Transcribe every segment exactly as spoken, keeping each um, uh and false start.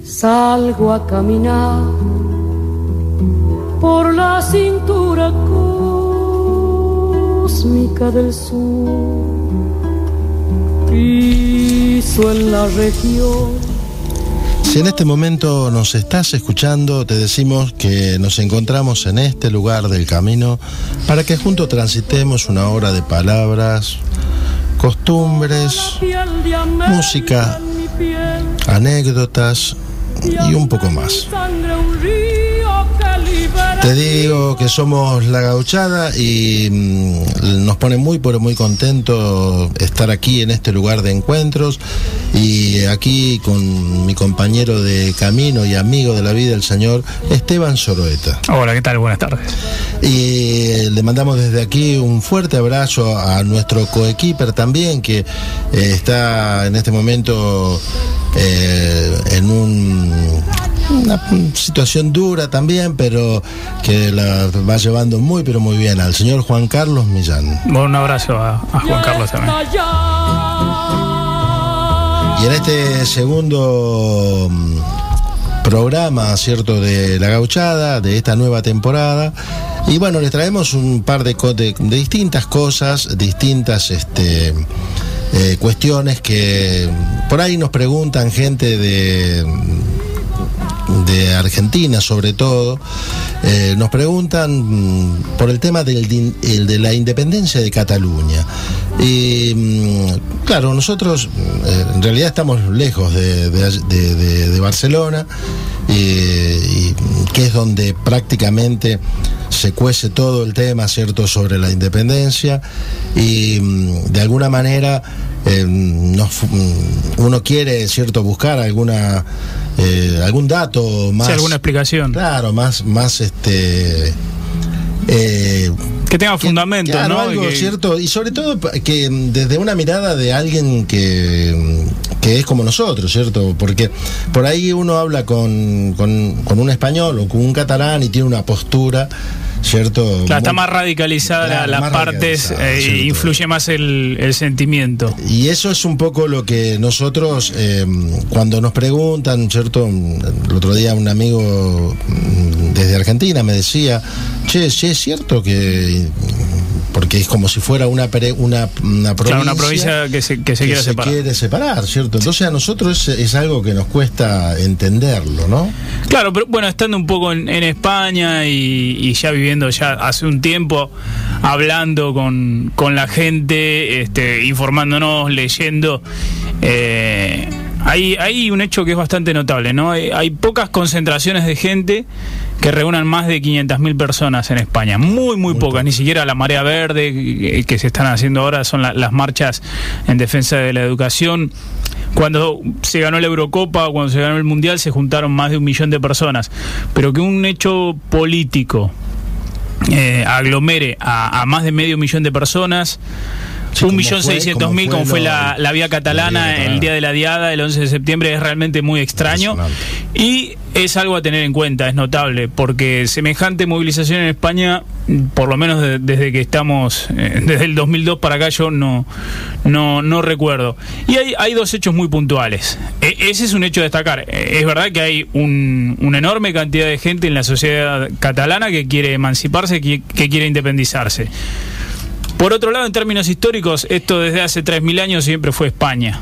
salgo a caminar por la cintura cósmica del sur, piso en la región. Si en este momento nos estás escuchando, te decimos que nos encontramos en este lugar del camino para que juntos transitemos una hora de palabras, costumbres, música, anécdotas y un poco más. Te digo que somos La Gauchada y mmm, nos pone muy pero muy contento estar aquí en este lugar de encuentros y aquí con mi compañero de camino y amigo de la vida, el señor Esteban Zoroeta. Hola, ¿qué tal? Buenas tardes. Y le mandamos desde aquí un fuerte abrazo a nuestro coequiper también, que eh, está en este momento eh, en un... una situación dura también, pero que la va llevando muy pero muy bien, al señor Juan Carlos Millán. Bueno, un abrazo a, a Juan Carlos también. Y en este segundo programa, cierto, de La Gauchada, de esta nueva temporada, y bueno, les traemos un par de, de, de distintas cosas, distintas este eh, cuestiones que por ahí nos preguntan gente de de Argentina sobre todo, eh, nos preguntan por el tema del, el de la independencia de Cataluña. Y claro, nosotros eh, en realidad estamos lejos de, de, de, de, de Barcelona, y, y que es donde prácticamente se cuece todo el tema, cierto, sobre la independencia, y de alguna manera eh, nos, uno quiere, cierto, buscar alguna eh, algún dato más, sí, alguna explicación, claro, más más este eh, que tenga fundamento, que, claro, ¿no? Algo, que... cierto, y sobre todo que desde una mirada de alguien que, que es como nosotros, ¿cierto? Porque por ahí uno habla con, con, con un español o con un catalán y tiene una postura, ¿cierto? Claro, muy, está más radicalizada, claro, las más partes, eh, influye más el, el sentimiento. Y eso es un poco lo que nosotros, eh, cuando nos preguntan, ¿cierto? El otro día un amigo desde Argentina me decía, che, che, es cierto que... porque es como si fuera una una, una provincia, claro, una provincia que se, que se, que quiera se separar. quiere separar, ¿cierto? Entonces a nosotros es, es algo que nos cuesta entenderlo, ¿no? Claro, pero bueno, estando un poco en, en España y, y ya viviendo ya hace un tiempo, hablando con, con la gente, este, informándonos, leyendo, eh, hay, hay un hecho que es bastante notable, ¿no? Hay, hay pocas concentraciones de gente que reúnan más de quinientas mil personas en España. Muy, muy, muy pocas. Poco. Ni siquiera la Marea Verde que, que se están haciendo ahora son la, las marchas en defensa de la educación. Cuando se ganó la Eurocopa o cuando se ganó el Mundial se juntaron más de un millón de personas. Pero que un hecho político eh, aglomere a, a más de medio millón de personas... Sí, un millón seiscientos mil, como fue la, la vía catalana, la vía catalana el día de la Diada, el once de septiembre, es realmente muy extraño y es algo a tener en cuenta, es notable, porque semejante movilización en España, por lo menos de, desde que estamos, eh, desde el dos mil dos para acá, yo no no no recuerdo. Y hay, hay dos hechos muy puntuales. E, ese es un hecho a destacar. E, es verdad que hay un, una enorme cantidad de gente en la sociedad catalana que quiere emanciparse, que, que quiere independizarse. Por otro lado, en términos históricos, esto desde hace tres mil años siempre fue España.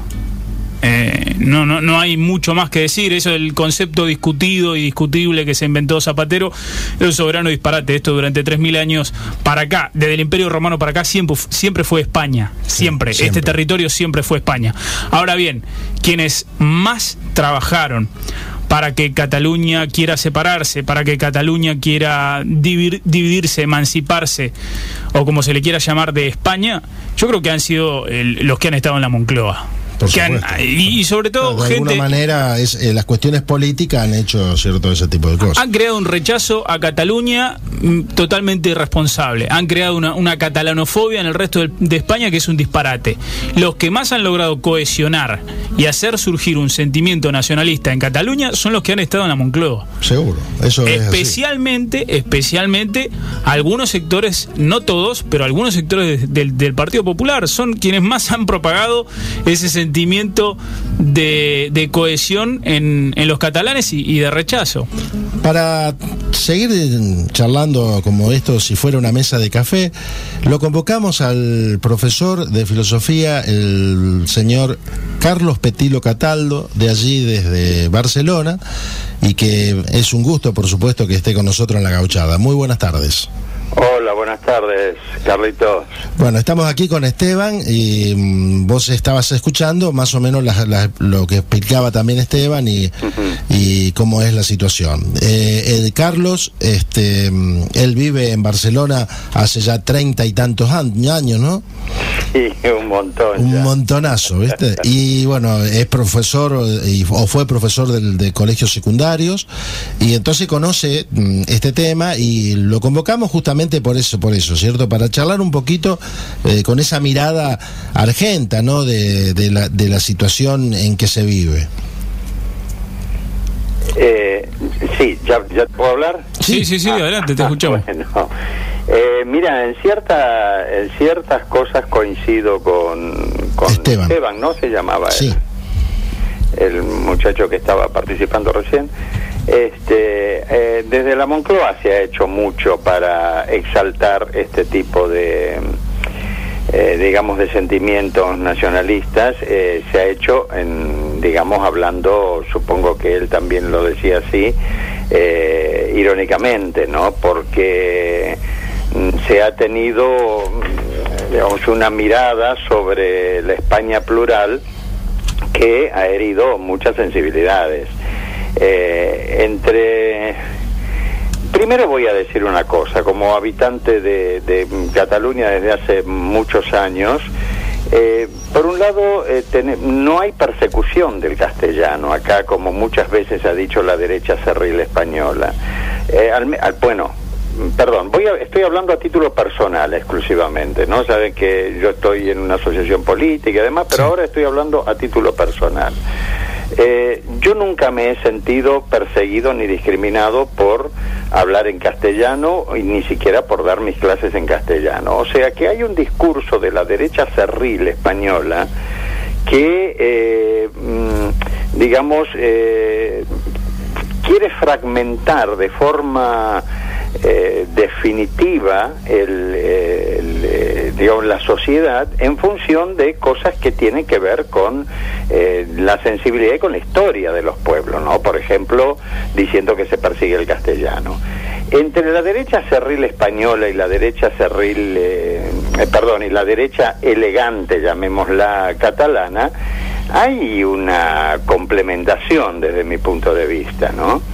Eh, no, no, no hay mucho más que decir. Eso del concepto discutido y discutible que se inventó Zapatero es un soberano disparate. Esto durante tres mil años para acá, desde el Imperio Romano para acá, siempre, siempre fue España. Siempre. Sí, siempre. Este territorio siempre fue España. Ahora bien, quienes más trabajaron para que Cataluña quiera separarse, para que Cataluña quiera dividir, dividirse, emanciparse, o como se le quiera llamar, de España, yo creo que han sido el, los que han estado en la Moncloa. Que han, y, y sobre todo, claro, de gente, alguna manera es, eh, las cuestiones políticas han hecho cierto ese tipo de cosas. Han creado un rechazo a Cataluña m, totalmente irresponsable. Han creado una, una catalanofobia en el resto de, de España que es un disparate. Los que más han logrado cohesionar y hacer surgir un sentimiento nacionalista en Cataluña son los que han estado en la Moncloa. Seguro, eso es especialmente, así. especialmente algunos sectores, no todos, pero algunos sectores de, de, del Partido Popular son quienes más han propagado ese sentimiento sentimiento de, de cohesión en, en los catalanes y, y de rechazo. Para seguir charlando como esto, si fuera una mesa de café, lo convocamos al profesor de filosofía, el señor Carlos Petilo Cataldo, de allí desde Barcelona, y que es un gusto, por supuesto, que esté con nosotros en La Gauchada. Muy buenas tardes. Hola, buenas tardes, Carlitos. Bueno, estamos aquí con Esteban y mmm, vos estabas escuchando más o menos la, la, lo que explicaba también Esteban y, uh-huh. y cómo es la situación. Eh, el Carlos, este, él vive en Barcelona hace ya treinta y tantos años, ¿no? Sí, un montón. Un ya. montonazo, ¿viste? Y bueno, es profesor y, o fue profesor del, de colegios secundarios y entonces conoce mmm, este tema y lo convocamos justamente por eso, por eso, ¿cierto? Para charlar un poquito eh, con esa mirada argenta, ¿no? De, de, la, de la situación en que se vive. Eh, sí, ¿ya, ¿ya puedo hablar? Sí, sí, sí, ah, adelante, te escuchamos. Bueno, eh, mira, en, cierta, en ciertas cosas coincido con, con Esteban. Esteban, ¿no? Se llamaba sí. él, el muchacho que estaba participando recién. Este, eh, desde la Moncloa se ha hecho mucho para exaltar este tipo de, eh, digamos, de sentimientos nacionalistas. Eh, se ha hecho, en, digamos, hablando, supongo que él también lo decía así, eh, irónicamente, ¿no? Porque mm, se ha tenido, digamos, una mirada sobre la España plural que ha herido muchas sensibilidades. Eh, entre primero voy a decir una cosa, como habitante de, de Cataluña desde hace muchos años, eh, por un lado eh, ten, no hay persecución del castellano acá, como muchas veces ha dicho la derecha cerril española. Eh, al, al, bueno, perdón, voy a, estoy hablando a título personal exclusivamente, ¿no? Saben que yo estoy en una asociación política y demás, pero ahora estoy hablando a título personal. Eh, yo nunca me he sentido perseguido ni discriminado por hablar en castellano y ni siquiera por dar mis clases en castellano. O sea que hay un discurso de la derecha cerril española que, eh, digamos, eh, quiere fragmentar de forma eh, definitiva el, el, el, digamos, la sociedad en función de cosas que tienen que ver con eh, la sensibilidad y con la historia de los pueblos, ¿no? Por ejemplo, diciendo que se persigue el castellano. Entre la derecha cerril española y la derecha cerril, eh, eh, perdón, y la derecha elegante, llamémosla catalana, hay una complementación desde mi punto de vista, ¿no?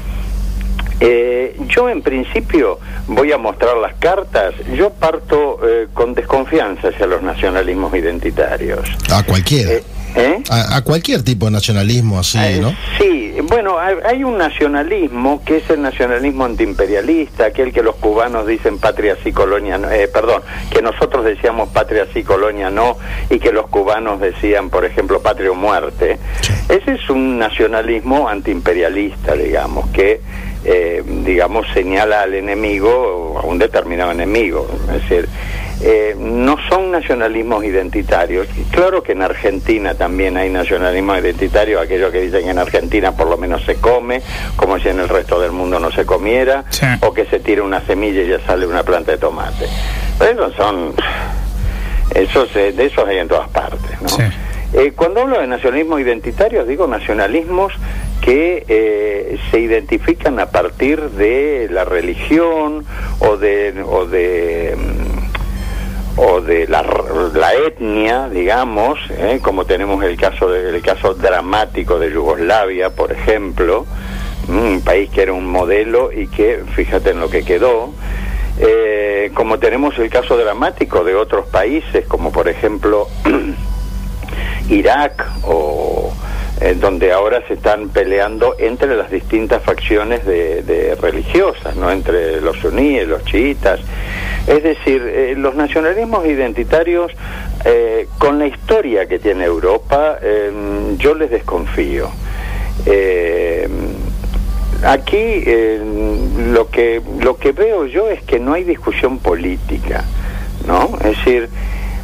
Eh, yo en principio voy a mostrar las cartas. Yo parto eh, con desconfianza hacia los nacionalismos identitarios. A cualquiera. Eh, ¿eh? A, a cualquier tipo de nacionalismo así, eh, ¿no? Sí, bueno, hay, hay un nacionalismo que es el nacionalismo antiimperialista, aquel que los cubanos dicen patria sí, colonia no, eh, perdón, que nosotros decíamos patria sí, colonia no, y que los cubanos decían, por ejemplo, patria o muerte. Sí. Ese es un nacionalismo antiimperialista, digamos, que Eh, digamos, señala al enemigo, a un determinado enemigo. Es decir, eh, no son nacionalismos identitarios. Y claro que en Argentina también hay nacionalismo identitario, aquellos que dicen que en Argentina por lo menos se come, como si en el resto del mundo no se comiera, sí. O que se tira una semilla y ya sale una planta de tomate. Pero esos son, esos, de esos hay en todas partes, ¿no? Sí. Eh, cuando hablo de nacionalismos identitarios, digo nacionalismos que eh, se identifican a partir de la religión o de o de o de la, la etnia, digamos, eh, como tenemos el caso de, el caso dramático de Yugoslavia, por ejemplo, un país que era un modelo y que fíjate en lo que quedó. Eh, como tenemos el caso dramático de otros países, como por ejemplo Irak, o eh, donde ahora se están peleando entre las distintas facciones de, de religiosas, ¿no? Entre los suníes, los chiitas. Es decir, eh, los nacionalismos identitarios, eh, con la historia que tiene Europa, eh, yo les desconfío. Eh, aquí eh, lo que lo que veo yo es que no hay discusión política, ¿no? Es decir,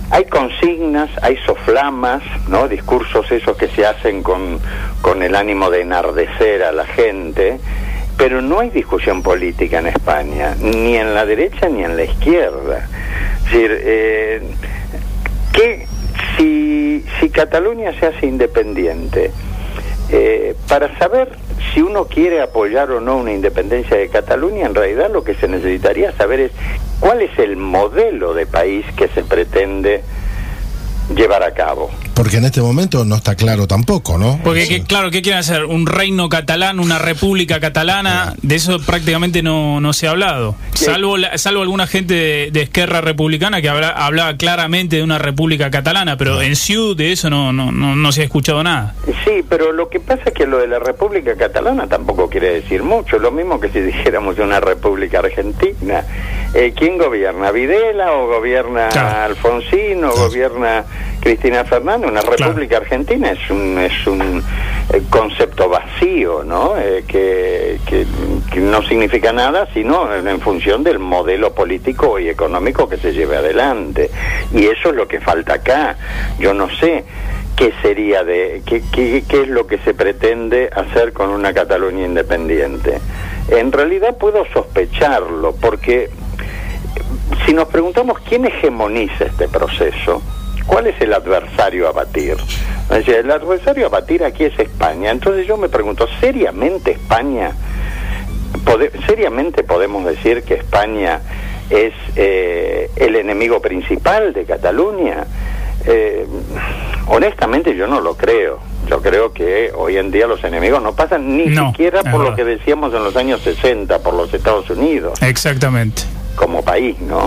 hay consignas, hay soflamas, ¿no? Discursos esos que se hacen con, con el ánimo de enardecer a la gente, pero no hay discusión política en España, ni en la derecha ni en la izquierda. Es decir, eh, que si, si Cataluña se hace independiente, eh, para saber si uno quiere apoyar o no una independencia de Cataluña, en realidad lo que se necesitaría saber es cuál es el modelo de país que se pretende llevar a cabo. Porque en este momento no está claro tampoco, ¿no? Porque, que, claro, ¿qué quieren hacer? ¿Un reino catalán, una república catalana? De eso prácticamente no, no se ha hablado. Salvo la, salvo alguna gente de, de Esquerra Republicana que habla, hablaba claramente de una república catalana, pero en Ciudad de eso no, no, no, no se ha escuchado nada. Sí, pero lo que pasa es que lo de la república catalana tampoco quiere decir mucho. Lo mismo que si dijéramos de una república argentina. Eh, ¿Quién gobierna? ¿Videla o gobierna claro. Alfonsín o claro. gobierna Cristina Fernández? Una república claro. argentina es un es un eh, concepto vacío, ¿no? Eh, que, que, que no significa nada, sino en, en función del modelo político y económico que se lleve adelante. Y eso es lo que falta acá. Yo no sé qué sería de qué, qué, qué es lo que se pretende hacer con una Cataluña independiente. En realidad puedo sospecharlo, porque si nos preguntamos quién hegemoniza este proceso, ¿cuál es el adversario a batir? O sea, el adversario a batir aquí es España. Entonces yo me pregunto, ¿seriamente España, pode, seriamente podemos decir que España es eh, el enemigo principal de Cataluña? Eh, honestamente yo no lo creo. Yo creo que hoy en día los enemigos no pasan ni no, siquiera por verdad. Lo que decíamos en los años sesenta, por los Estados Unidos. Exactamente. Como país, ¿no?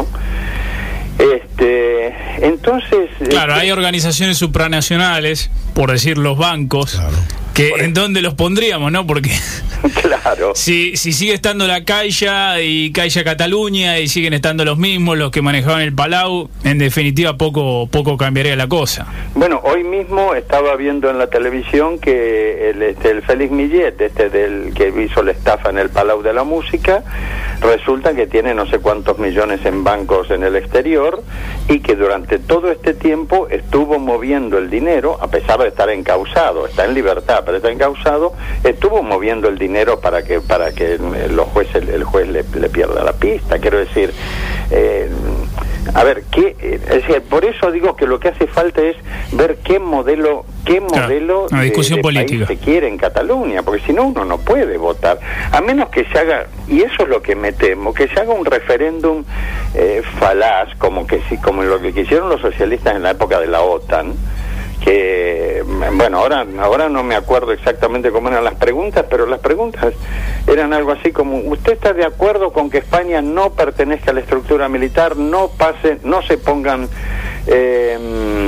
Este, entonces... Claro, este, hay organizaciones supranacionales, por decir los bancos, claro. que ¿en dónde los pondríamos, no? Porque... Claro. Si, si sigue estando la Caixa y Caixa Cataluña y siguen estando los mismos, los que manejaban el Palau, en definitiva poco poco cambiaría la cosa. Bueno, hoy mismo estaba viendo en la televisión que el, este, el Félix Millet, este del que hizo la estafa en el Palau de la Música, resulta que tiene no sé cuántos millones en bancos en el exterior y que durante todo este tiempo estuvo moviendo el dinero, a pesar de estar encausado, está en libertad, pero está encausado, estuvo moviendo el dinero para que para que los jueces el juez le, le pierda la pista. Quiero decir, eh, a ver, qué, es decir, por eso digo que lo que hace falta es ver qué modelo qué modelo claro, una discusión de, de política país se quiere en Cataluña, porque si no uno no puede votar, a menos que se haga, y eso es lo que me temo, que se haga un referéndum eh, falaz, como que si como lo que quisieron los socialistas en la época de la OTAN, que bueno, ahora ahora no me acuerdo exactamente cómo eran las preguntas, pero las preguntas eran algo así como: ¿usted está de acuerdo con que España no pertenezca a la estructura militar, no pase, no se pongan eh,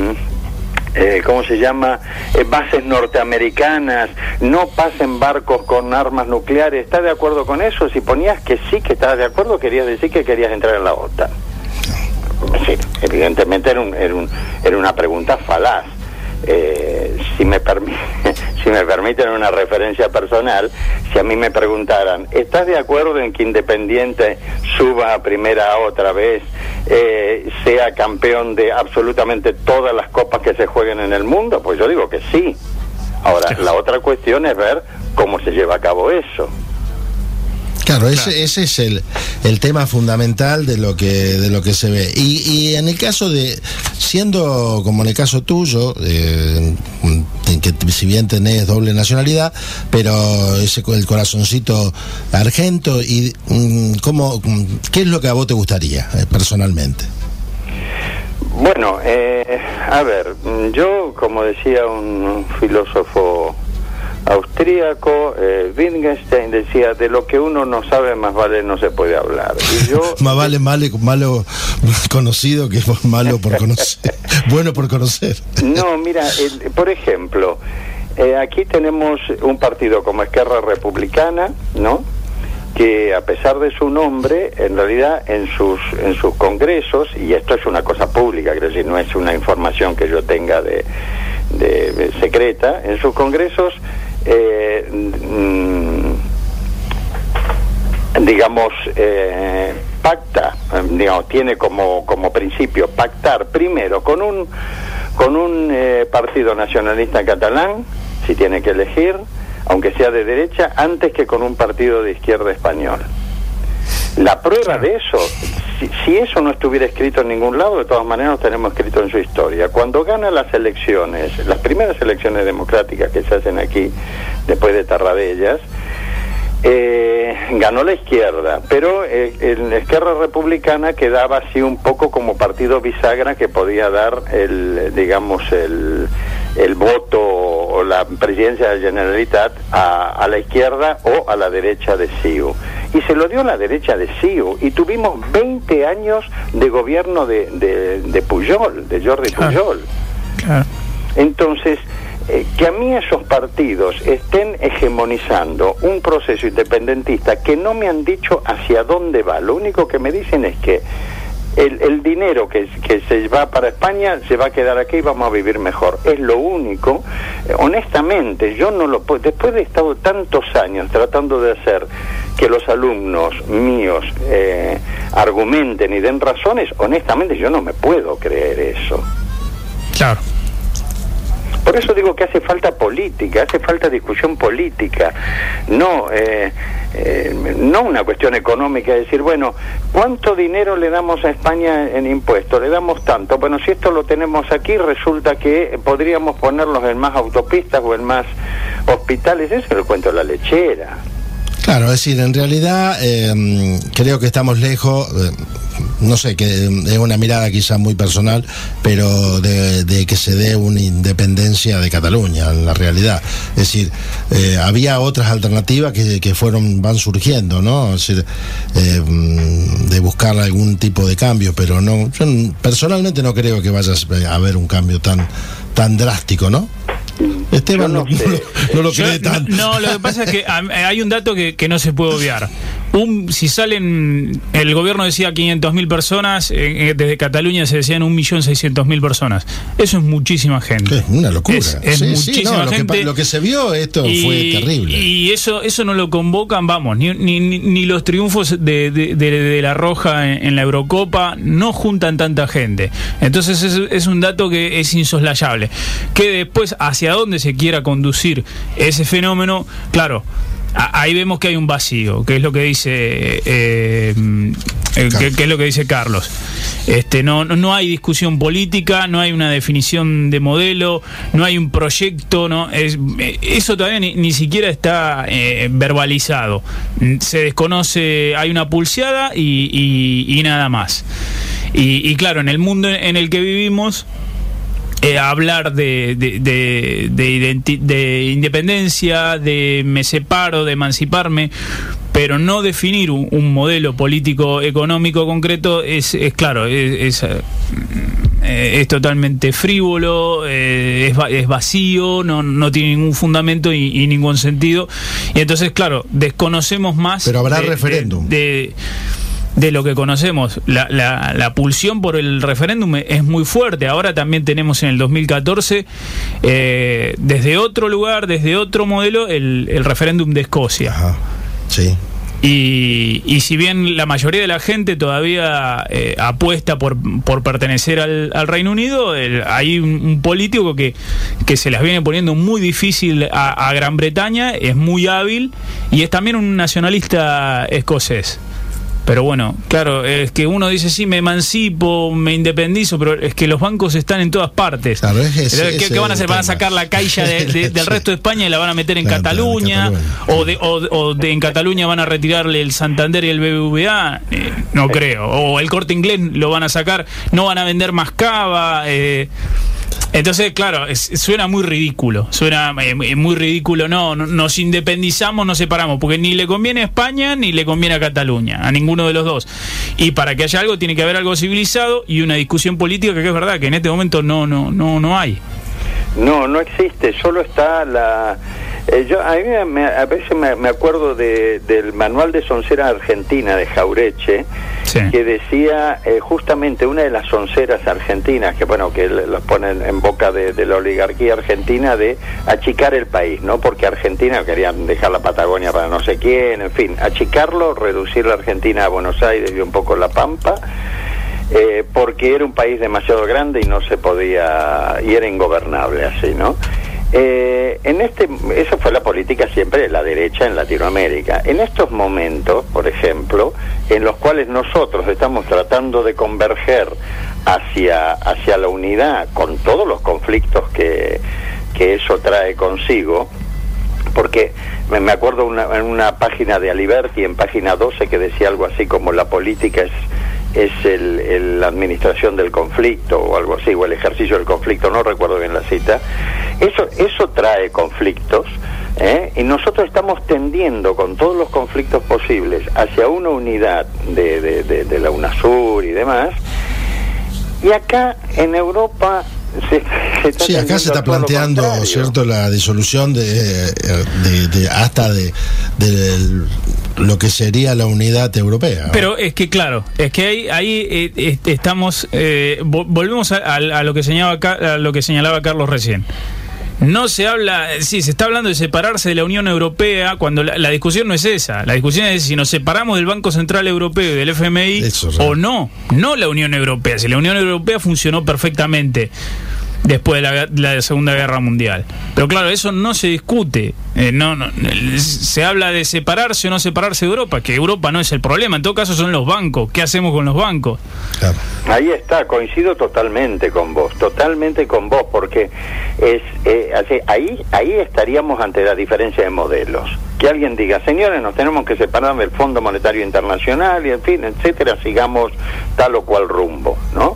eh, ¿cómo se llama? Eh, bases norteamericanas, no pasen barcos con armas nucleares? ¿Está de acuerdo con eso? Si ponías que sí, que estabas de acuerdo, querías decir que querías entrar en la OTAN. Sí, evidentemente era, un, era, un, era una pregunta falaz. Eh, si me permi si me permiten una referencia personal, si a mí me preguntaran: ¿estás de acuerdo en que Independiente suba a primera otra vez, eh, sea campeón de absolutamente todas las copas que se jueguen en el mundo? Pues yo digo que sí. Ahora, la otra cuestión es ver cómo se lleva a cabo eso. Claro, ese, ese es el, el tema fundamental de lo que de lo que se ve. Y, y en el caso de, siendo como en el caso tuyo, eh, en que si bien tenés doble nacionalidad, pero ese el corazoncito argento, y cómo, ¿qué es lo que a vos te gustaría eh, personalmente? Bueno, eh, a ver, yo, como decía un filósofo austríaco, eh, Wittgenstein decía: de lo que uno no sabe, más vale no se puede hablar. Y yo, más vale malo, malo conocido que malo por conocer, bueno por conocer. No, mira, el, por ejemplo, eh, aquí tenemos un partido como Esquerra Republicana, ¿no?, que a pesar de su nombre, en realidad en sus en sus congresos, y esto es una cosa pública, quiero decir, no es una información que yo tenga de, de, de secreta, en sus congresos eh, mmm, digamos eh, pacta eh, digamos, tiene como, como principio pactar primero con un, con un eh, partido nacionalista catalán, si tiene que elegir, aunque sea de derecha, antes que con un partido de izquierda español. La prueba de eso, si, si eso no estuviera escrito en ningún lado, de todas maneras lo tenemos escrito en su historia. Cuando gana las elecciones, las primeras elecciones democráticas que se hacen aquí, después de Tarradellas, eh, ganó la izquierda, pero eh, en la izquierda republicana quedaba así un poco como partido bisagra que podía dar el, digamos, el, el voto o la presidencia de la Generalitat a, a la izquierda o a la derecha de C I U. Y se lo dio a la derecha de C I U, y tuvimos veinte años de gobierno de, de, de Pujol, de Jordi claro. Pujol. Claro. Entonces, eh, que a mí esos partidos estén hegemonizando un proceso independentista que no me han dicho hacia dónde va, lo único que me dicen es que el, el dinero que, que se va para España se va a quedar aquí y vamos a vivir mejor, es lo único. Eh, honestamente, yo no lo puedo, después de estado tantos años tratando de hacer que los alumnos míos eh, argumenten y den razones, honestamente yo no me puedo creer eso. Claro. Por eso digo que hace falta política, hace falta discusión política, no eh, eh, no una cuestión económica, de decir, bueno, ¿cuánto dinero le damos a España en impuestos? Le damos tanto. Bueno, si esto lo tenemos aquí, resulta que podríamos ponerlos en más autopistas o en más hospitales. Eso es el cuento de la lechera. Claro, es decir, en realidad eh, creo que estamos lejos, eh, no sé, que es una mirada quizá muy personal, pero de, de que se dé una independencia de Cataluña, en la realidad. Es decir, eh, había otras alternativas que, que fueron van surgiendo, ¿no? Es decir, eh, de buscar algún tipo de cambio, pero no, yo personalmente no creo que vaya a haber un cambio tan, tan drástico, ¿no? Esteban no, no, no, no lo cree yo, tanto. No, lo que pasa es que hay un dato que, que no se puede obviar. Un, si salen, el gobierno decía quinientas mil personas, eh, desde Cataluña se decían un millón seiscientas mil personas. Eso es muchísima gente. Es una locura. Es, es sí, muchísima sí, no, lo gente. Que, lo que se vio, esto y, fue terrible. Y eso eso no lo convocan, vamos, ni, ni, ni los triunfos de, de, de, de La Roja en, en la Eurocopa no juntan tanta gente. Entonces es, es un dato que es insoslayable. Que después, hacia dónde se quiera conducir ese fenómeno, claro, ahí vemos que hay un vacío, que es lo que dice eh, eh, que, que es lo que dice Carlos. Este, no, no hay discusión política, no hay una definición de modelo, no hay un proyecto, no es, eso todavía ni, ni siquiera está eh, verbalizado. Se desconoce, hay una pulseada y, y, y nada más. Y, y claro, en el mundo en el que vivimos, Eh, hablar de de, de, de, identi- de independencia, de me separo, de emanciparme, pero no definir un, un modelo político económico concreto es, es claro, es, es, es totalmente frívolo, eh, es, es vacío, no, no tiene ningún fundamento y, y ningún sentido. Y entonces, claro, desconocemos más. Pero habrá de, referéndum. De, de, de lo que conocemos. La, la, la pulsión por el referéndum es muy fuerte. Ahora también tenemos en el dos mil catorce, eh, desde otro lugar, desde otro modelo, el, el referéndum de Escocia. Ajá, sí. Y, y si bien la mayoría de la gente todavía eh, apuesta por, por pertenecer al, al Reino Unido, el, hay un, un político que, que se las viene poniendo muy difícil a, a Gran Bretaña, es muy hábil y es también un nacionalista escocés. Pero bueno, claro, es que uno dice, sí, me emancipo, me independizo, pero es que los bancos están en todas partes. Claro, es ese, ¿Qué, ¿Qué van a hacer? ¿Van a sacar la caixa de, de, del resto de España y la van a meter en claro, Cataluña? En Cataluña. O, de, o, o de, en Cataluña van a retirarle el Santander y el B B V A? Eh, no creo. O el Corte Inglés lo van a sacar, no van a vender más cava. Eh, Entonces, claro, es, suena muy ridículo, suena eh, muy ridículo, no, no, nos independizamos, nos separamos, porque ni le conviene a España ni le conviene a Cataluña, a ninguno de los dos. Y para que haya algo tiene que haber algo civilizado y una discusión política que es verdad que en este momento no no no no hay. No, no existe, solo está la... Eh, yo a, mí me, a veces me, me acuerdo de, del manual de soncera argentina de Jaureche, sí. que decía eh, justamente una de las onceras argentinas, que bueno, que los ponen en boca de, de la oligarquía argentina, de achicar el país, ¿no? Porque Argentina querían dejar la Patagonia para no sé quién, en fin, achicarlo, reducir la Argentina a Buenos Aires y un poco La Pampa, eh, porque era un país demasiado grande y no se podía, y era ingobernable así, ¿no? Eh, en este, eso fue la política siempre de la derecha en Latinoamérica. En estos momentos, por ejemplo, en los cuales nosotros estamos tratando de converger hacia, hacia la unidad, con todos los conflictos que, que eso trae consigo, porque me, me acuerdo una, en una página de Aliberti, en página doce, que decía algo así como la política es es el, el, la administración del conflicto o algo así, o el ejercicio del conflicto, no recuerdo bien la cita. Eso, eso trae conflictos, ¿eh? Y nosotros estamos tendiendo con todos los conflictos posibles hacia una unidad de, de, de, de la UNASUR y demás, y acá en Europa se, se está sí, acá se está planteando, ¿cierto?, la disolución de, de, de hasta de, de lo que sería la unidad europea, ¿no? Pero es que claro, es que ahí, ahí eh, estamos, eh, volvemos a, a, a lo que señalaba a lo que señalaba Carlos recién. No se habla, sí, se está hablando de separarse de la Unión Europea, cuando la, la discusión no es esa. La discusión es si nos separamos del Banco Central Europeo y del F M I o no, no la Unión Europea. Si la Unión Europea funcionó perfectamente después de la, la Segunda Guerra Mundial. Pero claro, eso no se discute. Eh, no, no, se habla de separarse o no separarse de Europa, que Europa no es el problema. En todo caso son los bancos. ¿Qué hacemos con los bancos? Claro. Ahí está, coincido totalmente con vos, totalmente con vos, porque es eh, así, ahí ahí estaríamos ante la diferencia de modelos. Que alguien diga, señores, nos tenemos que separar del Fondo Monetario Internacional y en fin, etcétera, sigamos tal o cual rumbo, ¿no?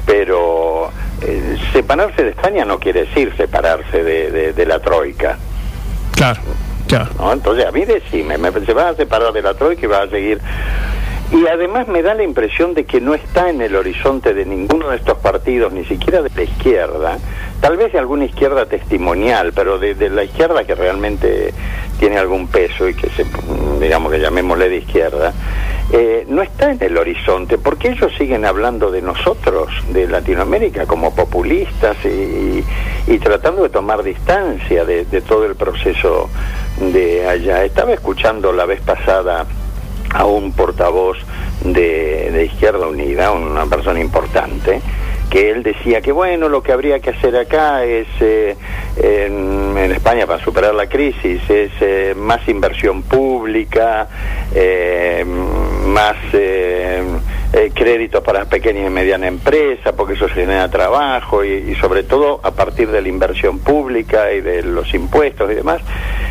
Pero eh, separarse de España no quiere decir separarse de, de, de la Troika. Claro, claro. ¿No? Entonces, a mí decime, me, se va a separar de la Troika y va a seguir. Y además me da la impresión de que no está en el horizonte de ninguno de estos partidos, ni siquiera de la izquierda, tal vez de alguna izquierda testimonial, pero de, de la izquierda que realmente tiene algún peso y que se, digamos que llamémosle de izquierda, eh, no está en el horizonte, porque ellos siguen hablando de nosotros, de Latinoamérica, como populistas y, y tratando de tomar distancia de, de todo el proceso de allá. Estaba escuchando la vez pasada a un portavoz de, de Izquierda Unida, una persona importante, que él decía que bueno, lo que habría que hacer acá es eh, en, en España para superar la crisis es eh, más inversión pública, eh, más eh, eh, créditos para pequeña y mediana empresa, porque eso genera trabajo y, y sobre todo a partir de la inversión pública y de los impuestos y demás.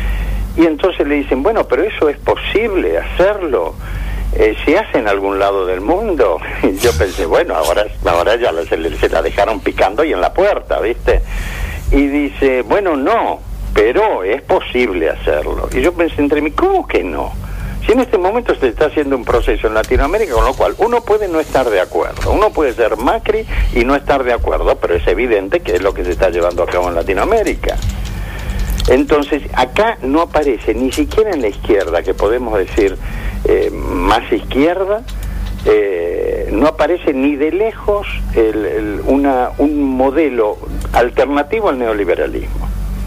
Y entonces le dicen, bueno, pero eso es posible hacerlo, eh, se hace en algún lado del mundo. Y yo pensé, bueno, ahora ahora ya se, se la dejaron picando y en la puerta, ¿viste? Y dice, bueno, no, pero es posible hacerlo. Y yo pensé entre mí, ¿cómo que no? Si en este momento se está haciendo un proceso en Latinoamérica, con lo cual uno puede no estar de acuerdo, uno puede ser Macri y no estar de acuerdo, pero es evidente que es lo que se está llevando a cabo en Latinoamérica. Entonces, acá no aparece ni siquiera en la izquierda, que podemos decir eh, más izquierda, eh, no aparece ni de lejos el, el, una, un modelo alternativo al neoliberalismo.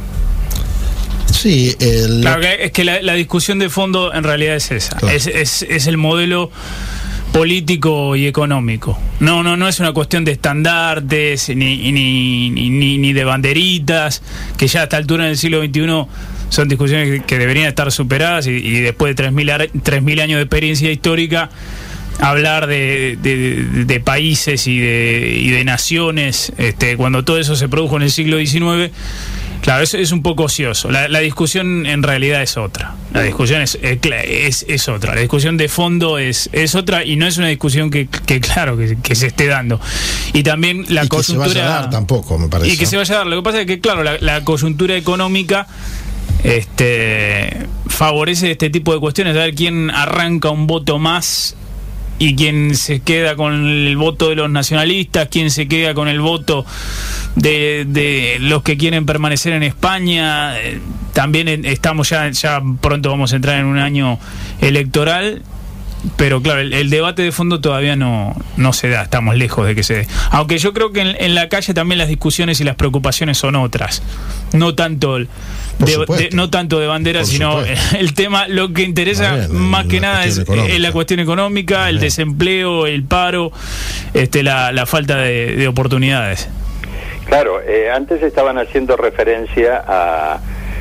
Sí, el... Claro, que es que la, la discusión de fondo en realidad es esa, claro. es, es, es el modelo político y económico. No, no, no es una cuestión de estandartes ni, ni, ni, ni de banderitas, que ya a esta altura en el siglo veintiuno son discusiones que, que deberían estar superadas y, y después de tres mil años de experiencia histórica, hablar de, de, de países y de, y de naciones, este, cuando todo eso se produjo en el siglo diecinueve, claro, es, es un poco ocioso. La, la discusión en realidad es otra. La discusión es, es, es otra. La discusión de fondo es, es otra y no es una discusión que, que claro, que, que se esté dando. Y también la y coyuntura... que se vaya a dar tampoco, me parece. Y que se vaya a dar. Lo que pasa es que, claro, la, la coyuntura económica este, favorece este tipo de cuestiones, de ver quién arranca un voto más y quién se queda con el voto de los nacionalistas, quién se queda con el voto de, de los que quieren permanecer en España. Eh, también estamos ya, ya pronto vamos a entrar en un año electoral pero claro, el, el debate de fondo todavía no, no se da, estamos lejos de que se dé. Aunque yo creo que en, en la calle también las discusiones y las preocupaciones son otras, no tanto de, de, no tanto de banderas, sino supuesto. el tema, lo que interesa bien, más que nada es, es la cuestión económica, el desempleo, el paro, este, la, la falta de, de oportunidades. Claro, eh, antes estaban haciendo referencia a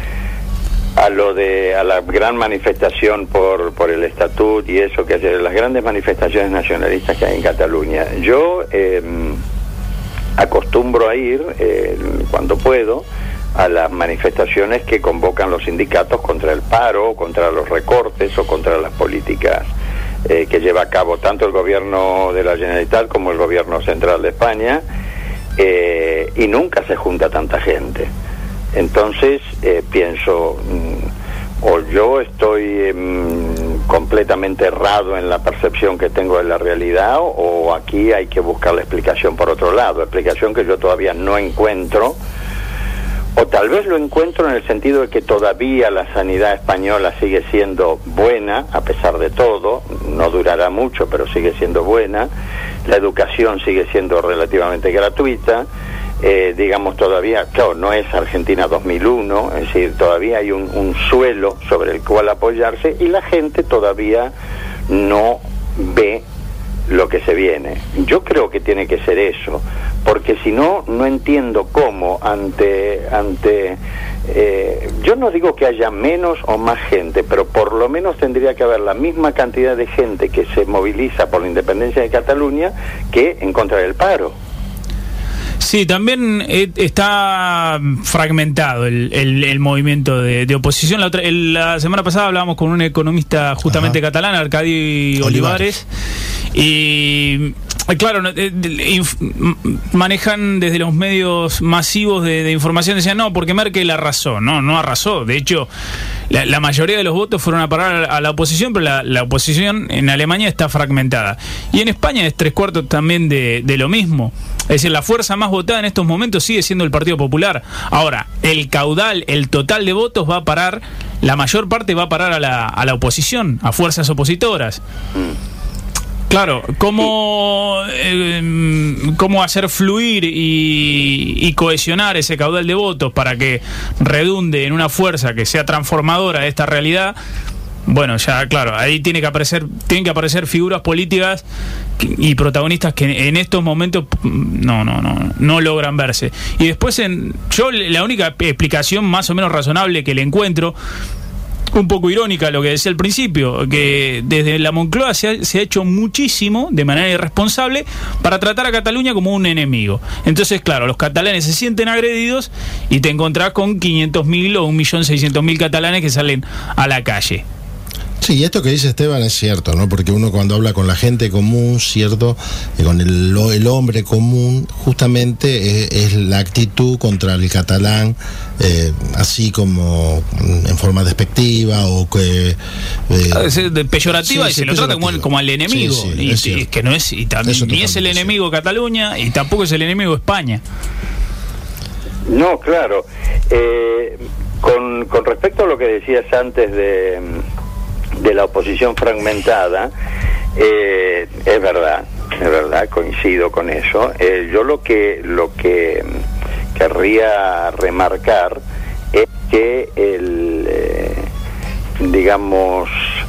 a lo de a la gran manifestación por por el estatut y eso que hace, las grandes manifestaciones nacionalistas que hay en Cataluña. Yo eh, acostumbro a ir eh, cuando puedo a las manifestaciones que convocan los sindicatos contra el paro, contra los recortes o contra las políticas eh, que lleva a cabo tanto el gobierno de la Generalitat como el gobierno central de España, eh, y nunca se junta tanta gente. Entonces eh, pienso, mmm, o yo estoy mmm, completamente errado en la percepción que tengo de la realidad, o, o aquí hay que buscar la explicación por otro lado, explicación que yo todavía no encuentro, o tal vez lo encuentro en el sentido de que todavía la sanidad española sigue siendo buena, a pesar de todo, no durará mucho, pero sigue siendo buena, la educación sigue siendo relativamente gratuita. Eh, digamos todavía, claro, no es Argentina dos mil uno, es decir, todavía hay un, un suelo sobre el cual apoyarse y la gente todavía no ve lo que se viene. Yo creo que tiene que ser eso, porque si no, no entiendo cómo ante, ante eh, yo no digo que haya menos o más gente, pero por lo menos tendría que haber la misma cantidad de gente que se moviliza por la independencia de Cataluña que en contra del paro. Sí, también está fragmentado el, el, el movimiento de, de oposición. La, otra, el, la semana pasada hablábamos con un economista justamente Ajá. catalán, Arcadi Olivares, Olivares. Y claro, manejan desde los medios masivos de, de información, decían no, porque Merkel arrasó. No, no arrasó. De hecho, la, la mayoría de los votos fueron a parar a la oposición, pero la, la oposición en Alemania está fragmentada. Y en España es tres cuartos también de, de lo mismo. Es decir, la fuerza más votada en estos momentos sigue siendo el Partido Popular. Ahora, el caudal, el total de votos va a parar, la mayor parte va a parar a la, a la oposición, a fuerzas opositoras. Claro, ¿cómo, eh, cómo hacer fluir y, y cohesionar ese caudal de votos para que redunde en una fuerza que sea transformadora de esta realidad? Bueno, ya claro, ahí tiene que aparecer, tienen que aparecer figuras políticas y protagonistas que en estos momentos no, no, no, no logran verse. Y después, en, yo la única explicación más o menos razonable que le encuentro, un poco irónica lo que decía al principio, que desde la Moncloa se ha, se ha hecho muchísimo de manera irresponsable para tratar a Cataluña como un enemigo. Entonces, claro, los catalanes se sienten agredidos y te encontrás con quinientos mil o un millón seiscientos mil catalanes que salen a la calle. Sí, esto que dice Esteban es cierto, ¿no? Porque uno cuando habla con la gente común, cierto, eh, con el, el hombre común, justamente es, es la actitud contra el catalán, eh, así como en forma despectiva o que eh, peyorativa, sí, y sí, se lo trata como, como al enemigo, sí, sí, y, es y que no es, y también ni es el enemigo cierto. Cataluña y tampoco es el enemigo España. No, claro. Eh, con, con respecto a lo que decías antes de de la oposición fragmentada, eh, es verdad, es verdad, coincido con eso. Eh, yo lo que lo que querría remarcar es que el eh, digamos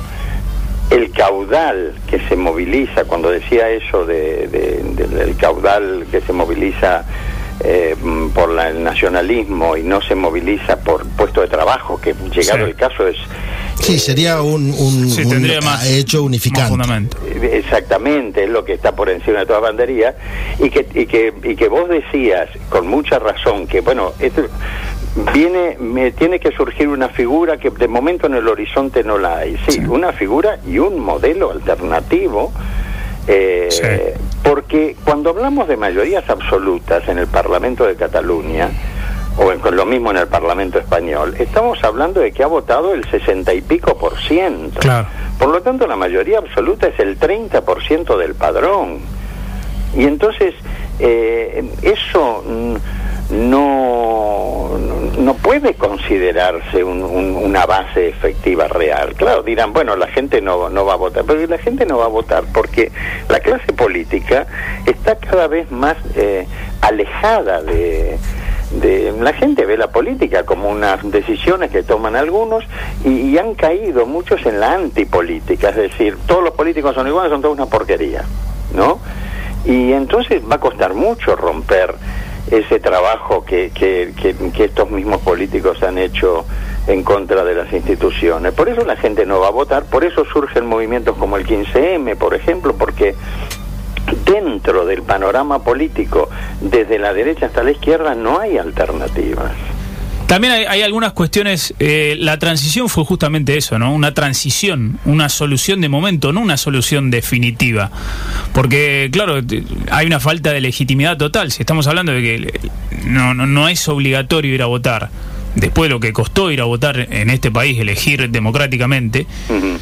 el caudal que se moviliza, cuando decía eso de, de, de del caudal que se moviliza Eh, por la, el nacionalismo y no se moviliza por puesto de trabajo, que llegado sí. el caso es sí, eh, sería un, un, sí, un más, hecho unificante. Exactamente, es lo que está por encima de toda bandería, y que, y que, y que vos decías con mucha razón que bueno, esto viene, me tiene que surgir una figura que de momento en el horizonte no la hay, sí, sí. una figura y un modelo alternativo. Eh, sí. Porque cuando hablamos de mayorías absolutas en el Parlamento de Cataluña, o en, lo mismo en el Parlamento español, estamos hablando de que ha votado el sesenta y pico por ciento. Claro. Por lo tanto, la mayoría absoluta es el treinta por ciento del padrón. Y entonces, eh, eso no, no puede considerarse un, un, una base efectiva real. Claro, dirán, bueno, la gente no, no va a votar, pero la gente no va a votar porque la clase política está cada vez más eh, alejada de... De, la gente ve la política como unas decisiones que toman algunos y, y han caído muchos en la antipolítica, es decir, todos los políticos son iguales, son toda una porquería, ¿no? Y entonces va a costar mucho romper ese trabajo que, que, que, que estos mismos políticos han hecho en contra de las instituciones. Por eso la gente no va a votar, por eso surgen movimientos como el quince eme, por ejemplo, porque dentro del panorama político, desde la derecha hasta la izquierda, no hay alternativas. También hay, hay algunas cuestiones, eh, la transición fue justamente eso, ¿no? Una transición, una solución de momento, no una solución definitiva. Porque, claro, hay una falta de legitimidad total. Si estamos hablando de que no, no, no es obligatorio ir a votar, después de lo que costó ir a votar en este país, elegir democráticamente, uh-huh.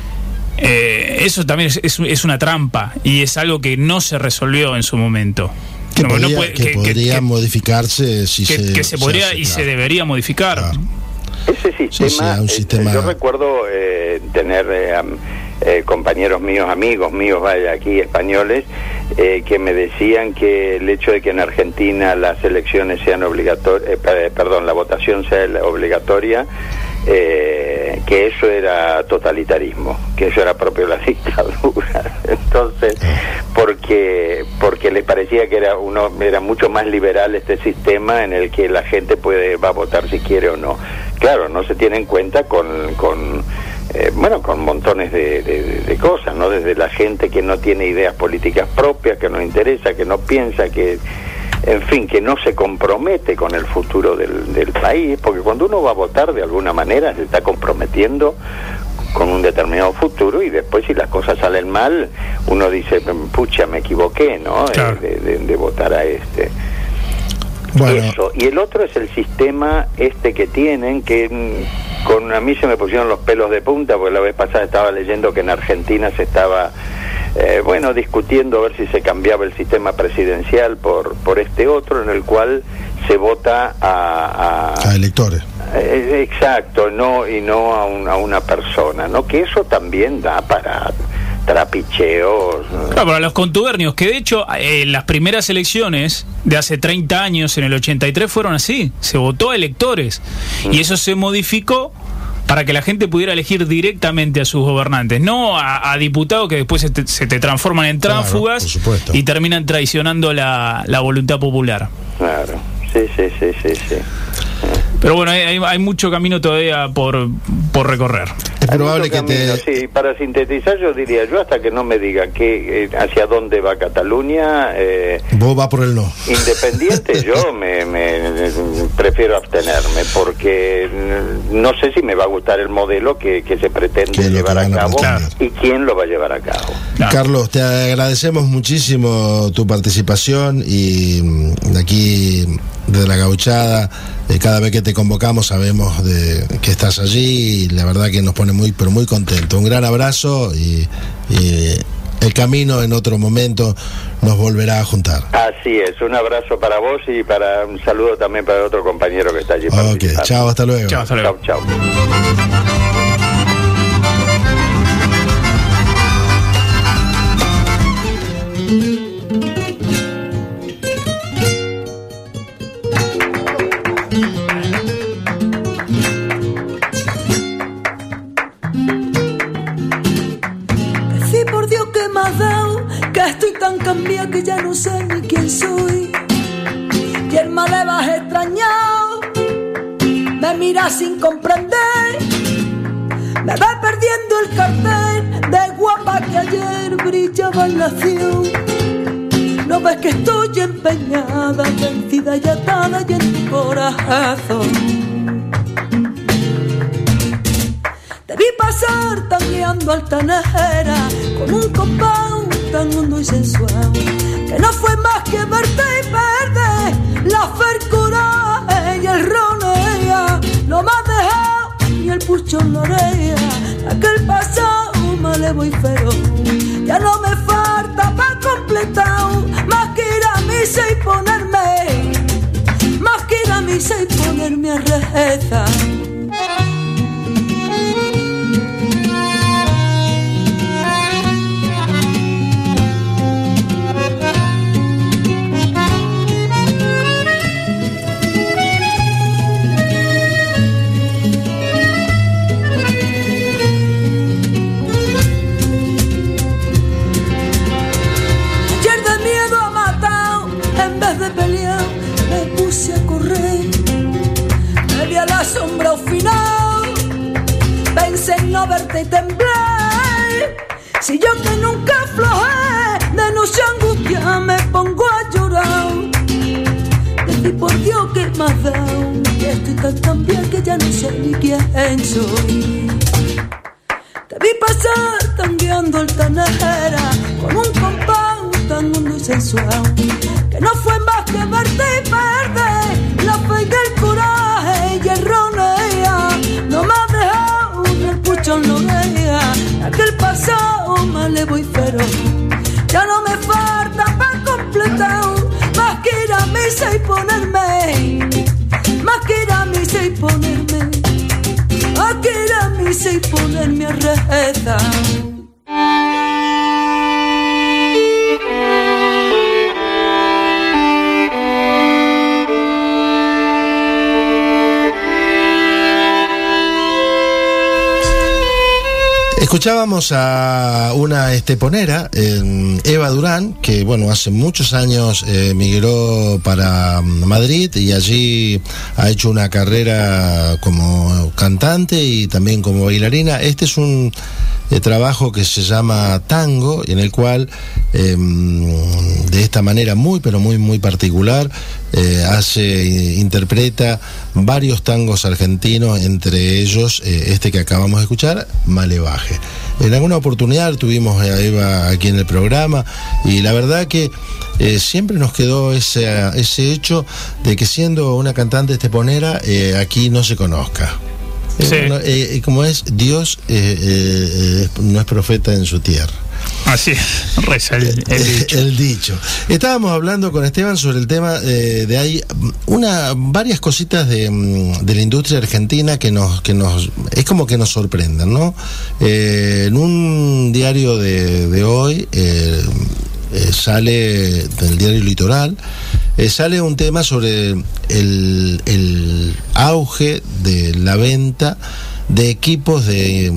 Eh, eso también es, es, es una trampa y es algo que no se resolvió en su momento. Que no, podría, no puede, que que, podría que, modificarse si que, se... que se podría se hace, y claro. se debería modificar. Claro. Ese sistema, sí, sí, un sistema... Eh, yo recuerdo eh, tener eh, eh, compañeros míos, amigos míos, vaya, aquí españoles, eh, que me decían que el hecho de que en Argentina las elecciones sean obligatorias, eh, perdón, la votación sea obligatoria, eh, que eso era totalitarismo, que eso era propio de la dictadura. Entonces, porque porque les parecía que era uno era mucho más liberal este sistema en el que la gente puede va a votar si quiere o no. Claro, no se tiene en cuenta con con eh, bueno, con montones de, de, de cosas, ¿no? Desde la gente que no tiene ideas políticas propias, que no interesa, que no piensa, que en fin, que no se compromete con el futuro del, del país, porque cuando uno va a votar de alguna manera se está comprometiendo con un determinado futuro y después si las cosas salen mal uno dice, pucha, me equivoqué, ¿no? Claro. De, de, de votar a este. Bueno. Eso. Y el otro es el sistema este que tienen, que con a mí se me pusieron los pelos de punta, porque la vez pasada estaba leyendo que en Argentina se estaba Eh, bueno, discutiendo a ver si se cambiaba el sistema presidencial por por este otro, en el cual se vota a... A, a electores. Eh, exacto, no y no a, un, a una persona, ¿no? Que eso también da para trapicheos. Claro, para los contubernios, que de hecho eh, las primeras elecciones de hace treinta años, en el ochenta y tres, fueron así, se votó a electores, mm. y eso se modificó para que la gente pudiera elegir directamente a sus gobernantes, no a, a diputados que después se te, se te transforman en tránsfugas, claro, y terminan traicionando la, la voluntad popular. Claro, sí, sí, sí, sí, sí. Pero bueno, hay, hay mucho camino todavía por, por recorrer. Es probable que camino, te... Sí, para sintetizar yo diría, yo hasta que no me diga que, eh, hacia dónde va Cataluña... Eh, Vos va por el no. Independiente, yo me, me prefiero abstenerme, porque no sé si me va a gustar el modelo que, que se pretende llevar a cabo a y quién lo va a llevar a cabo. Claro. Carlos, te agradecemos muchísimo tu participación y de aquí, de La Gauchada, eh, cada vez que te convocamos sabemos de que estás allí y la verdad que nos pone muy, pero muy contento. Un gran abrazo y, y el camino en otro momento nos volverá a juntar. Así es, un abrazo para vos y para un saludo también para el otro compañero que está allí. Ok, chao, hasta luego. Chao, hasta luego. Chao, chao. Cambié que ya no sé ni quién soy, y el malevas extrañado me mira sin comprender, me va perdiendo el cartel de guapa que ayer brillaba en la acción. No ves que estoy empeñada, vencida y atada y en tu corazón. Te vi pasar tangueando altanera con un compás tan hondo y sensual, que no fue más que verte y perder la fercura y el ronea. No me has dejado ni el pucho en la oreja, aquel pasado malevo y feroz. Ya no me falta para completar más que ir a misa y ponerme, más que ir a misa misa y ponerme a rezar. Sombra al final, pensé en no verte y temblé. Si yo que nunca aflojé, de noche angustia me pongo a llorar. Decí por Dios que me has dado, que estoy tan cambiada que ya no sé ni quién soy. Te vi pasar tangueando altanera, con un compás tan hondo y sensual, que no fue más que verte y perder la fe y el coraje y errónea. No me ha dejado un repucho en la oreja, aquel pasado malevo y feroz. Ya no me falta para completar, más que ir a misa y ponerme, más que ir a misa y ponerme, más que ir a misa y ponerme a rezar. Escuchábamos a una esteponera, eh, Eva Durán, que bueno, hace muchos años eh, migró para Madrid y allí ha hecho una carrera como cantante y también como bailarina. Este es un eh, trabajo que se llama Tango, en el cual eh, de esta manera muy pero muy muy particular eh, hace, interpreta varios tangos argentinos, entre ellos eh, este que acabamos de escuchar, Malevaje. En alguna oportunidad tuvimos a Eva aquí en el programa y la verdad que eh, siempre nos quedó ese, ese hecho de que siendo una cantante esteponera eh, aquí no se conozca. Sí. Eh, bueno, eh, como es, Dios eh, eh, no es profeta en su tierra. Así reza el, el dicho. El dicho. Estábamos hablando con Esteban sobre el tema eh, de ahí una varias cositas de, de la industria argentina que nos que nos es como que nos sorprenden, ¿no? Eh, en un diario de, de hoy eh, eh, sale del diario Litoral. Eh, sale un tema sobre el, el auge de la venta de equipos de,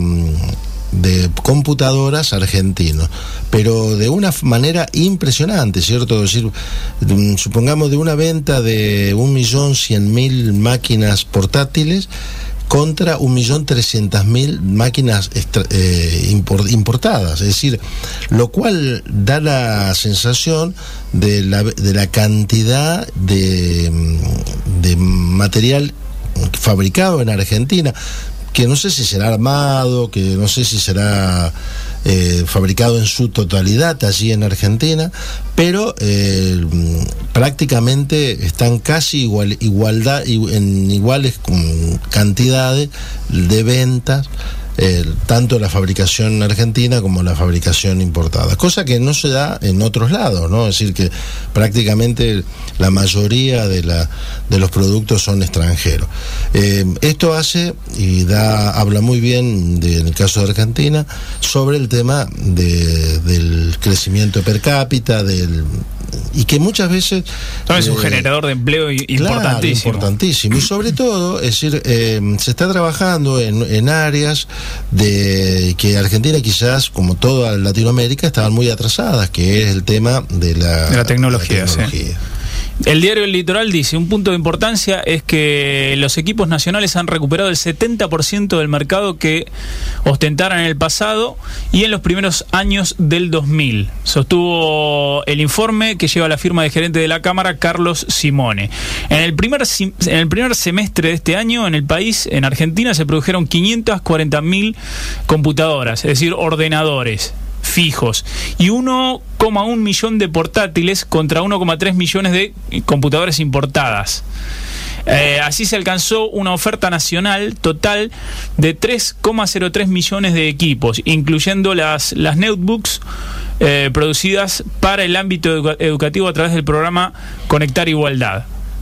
de computadoras argentinos, pero de una manera impresionante, ¿cierto? Es decir, supongamos de una venta de un millón cien mil máquinas portátiles contra un millón trescientas mil máquinas extra, eh, import, importadas, es decir, lo cual da la sensación de la, de la cantidad de, de material fabricado en Argentina, que no sé si será armado, que no sé si será eh, fabricado en su totalidad allí en Argentina, pero eh, prácticamente están casi igual, igualdad, en iguales cantidades de ventas, eh, tanto la fabricación argentina como la fabricación importada, cosa que no se da en otros lados, ¿no? Es decir, que prácticamente la mayoría de, la, de los productos son extranjeros. Eh, esto hace y da habla muy bien, de, en el caso de Argentina, sobre el tema de, del crecimiento per cápita, del y que muchas veces no, es un eh, generador de empleo importantísimo. Claro, importantísimo. Y sobre todo, es decir, eh, se está trabajando en, en áreas de que Argentina quizás, como toda Latinoamérica, estaban muy atrasadas, que es el tema de la, de la tecnología. La tecnología. Sí. El diario El Litoral dice, un punto de importancia es que los equipos nacionales han recuperado el setenta por ciento del mercado que ostentaron en el pasado y en los primeros años del dos mil. Sostuvo el informe que lleva la firma de gerente de la Cámara, Carlos Simone. En el primer, en el primer semestre de este año, en el país, en Argentina, se produjeron quinientas cuarenta mil computadoras, es decir, ordenadores fijos, y uno coma uno millón de portátiles contra uno coma tres millones de computadoras importadas. Eh, así se alcanzó una oferta nacional total de tres coma cero tres millones de equipos, incluyendo las, las netbooks eh, producidas para el ámbito educa- educativo a través del programa Conectar Igualdad.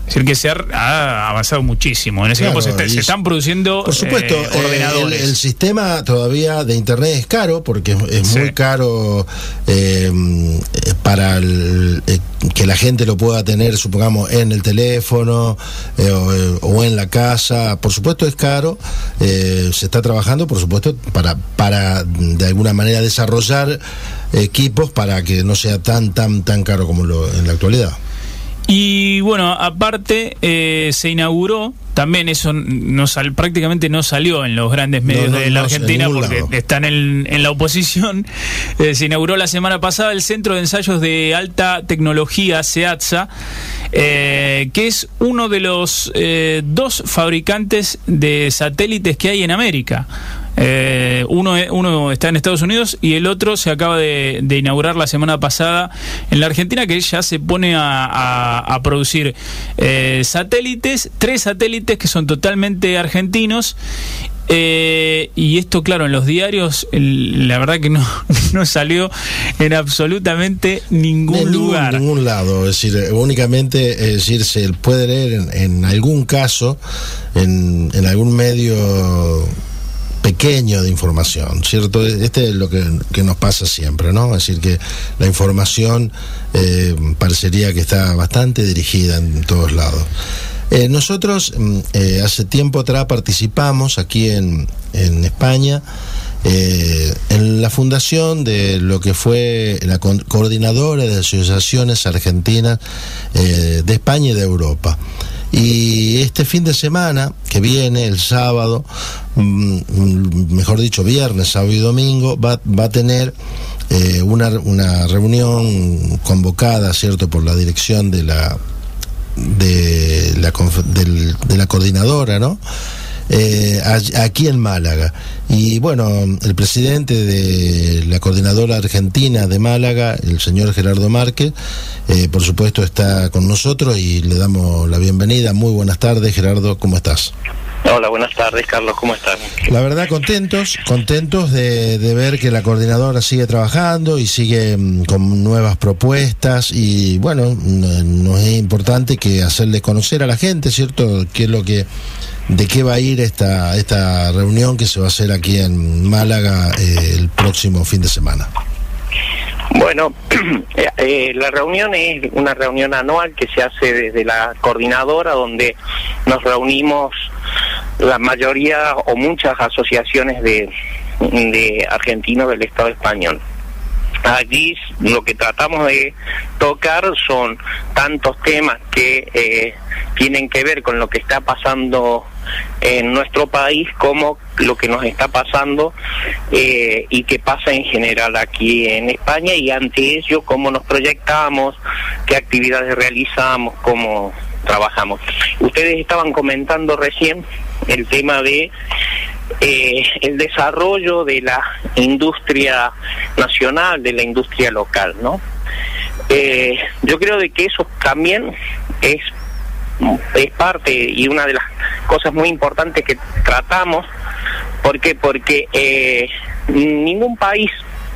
Es decir, que se ha, ha avanzado muchísimo. En ese Claro, campo se, está, se están produciendo por supuesto, eh, ordenadores. Eh, el, el sistema todavía de Internet es caro, porque es, es Sí. muy caro eh, para el, eh, que la gente lo pueda tener, supongamos, en el teléfono eh, o, o en la casa. Por supuesto es caro. Eh, se está trabajando, por supuesto, para, para de alguna manera desarrollar equipos para que no sea tan, tan, tan caro como lo en la actualidad. Y bueno, aparte eh, se inauguró, también eso no sal, prácticamente no salió en los grandes medios No, no, de la no, Argentina en ningún porque lado. están en, en la oposición. Eh, se inauguró la semana pasada el Centro de Ensayos de Alta Tecnología, SEATSA, eh, que es uno de los eh, dos fabricantes de satélites que hay en América. Eh, uno, uno está en Estados Unidos y el otro se acaba de, de inaugurar la semana pasada en la Argentina, que ya se pone a, a, a producir eh, satélites, tres satélites que son totalmente argentinos. Eh, y esto, claro, en los diarios, el, la verdad que no, no salió en absolutamente ningún En ningún, lugar. ningún lado, es decir, únicamente, es decir, se puede leer en, en algún caso, en, en algún medio pequeño de información, ¿cierto? Este es lo que, que nos pasa siempre, ¿no? Es decir, que la información eh, parecería que está bastante dirigida en todos lados. Eh, nosotros eh, hace tiempo atrás participamos aquí en, en España eh, en la fundación de lo que fue la co- coordinadora de asociaciones argentinas eh, de España y de Europa. Y este fin de semana que viene, el sábado, mm, mejor dicho viernes, sábado y domingo, va, va a tener eh, una, una reunión convocada, ¿cierto?, por la dirección de la de la, del, de la coordinadora, ¿no? Eh, aquí en Málaga. Y bueno, el presidente de la coordinadora argentina de Málaga, el señor Gerardo Márquez, eh, por supuesto está con nosotros y le damos la bienvenida. Muy buenas tardes, Gerardo, ¿cómo estás? Hola, buenas tardes, Carlos, ¿cómo estás? La verdad, contentos, contentos de, de ver que la coordinadora sigue trabajando y sigue mm, con nuevas propuestas y bueno, nos es importante que hacerle conocer a la gente, ¿cierto?, qué es lo que, de qué va a ir esta, esta reunión que se va a hacer aquí en Málaga eh, el próximo fin de semana. Bueno, eh, la reunión es una reunión anual que se hace desde la coordinadora, donde nos reunimos la mayoría o muchas asociaciones de, de argentinos del Estado español. Allí lo que tratamos de tocar son tantos temas que eh, tienen que ver con lo que está pasando en nuestro país como lo que nos está pasando eh, y que pasa en general aquí en España, y ante ello cómo nos proyectamos, qué actividades realizamos, cómo trabajamos. Ustedes estaban comentando recién el tema de eh, el desarrollo de la industria nacional, de la industria local, ¿no? Eh, yo creo de que eso también es es parte y una de las cosas muy importantes que tratamos. ¿Por qué? Porque eh, ningún país,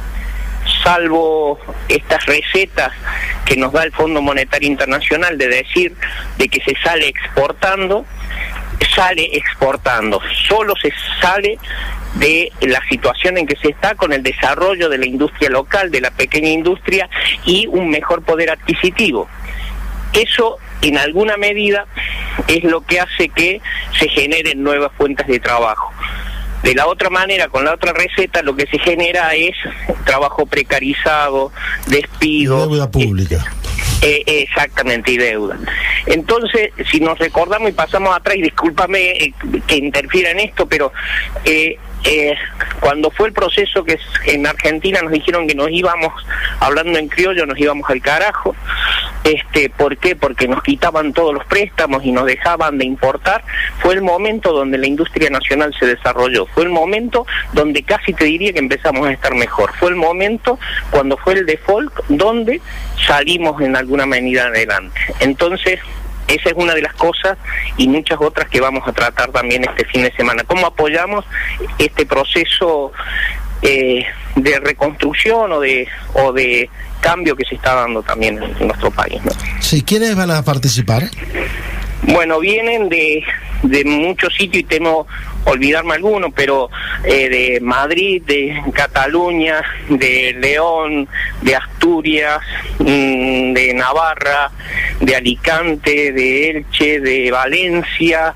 salvo estas recetas que nos da el Fondo Monetario Internacional de decir de que se sale exportando, sale exportando. Solo se sale de la situación en que se está con el desarrollo de la industria local, de la pequeña industria y un mejor poder adquisitivo. Eso, en alguna medida, es lo que hace que se generen nuevas fuentes de trabajo. De la otra manera, con la otra receta, lo que se genera es trabajo precarizado, despido. Y deuda pública. Eh, exactamente, y deuda. Entonces, si nos recordamos y pasamos atrás, y discúlpame eh, que interfiera en esto, pero eh, eh, cuando fue el proceso que en Argentina nos dijeron que nos íbamos, hablando en criollo, nos íbamos al carajo. Este, ¿por qué? Porque nos quitaban todos los préstamos y nos dejaban de importar. Fue el momento donde la industria nacional se desarrolló. Fue el momento donde casi te diría que empezamos a estar mejor. Fue el momento cuando fue el default donde salimos en alguna medida adelante. Entonces, esa es una de las cosas y muchas otras que vamos a tratar también este fin de semana. ¿Cómo apoyamos este proceso eh, de reconstrucción o de o de cambio que se está dando también en nuestro país, ¿no? Sí, ¿quiénes van a participar? Bueno, vienen de, de muchos sitios y temo olvidarme alguno, pero eh, de Madrid, de Cataluña, de León, de Asturias, mmm, de Navarra, de Alicante, de Elche, de Valencia,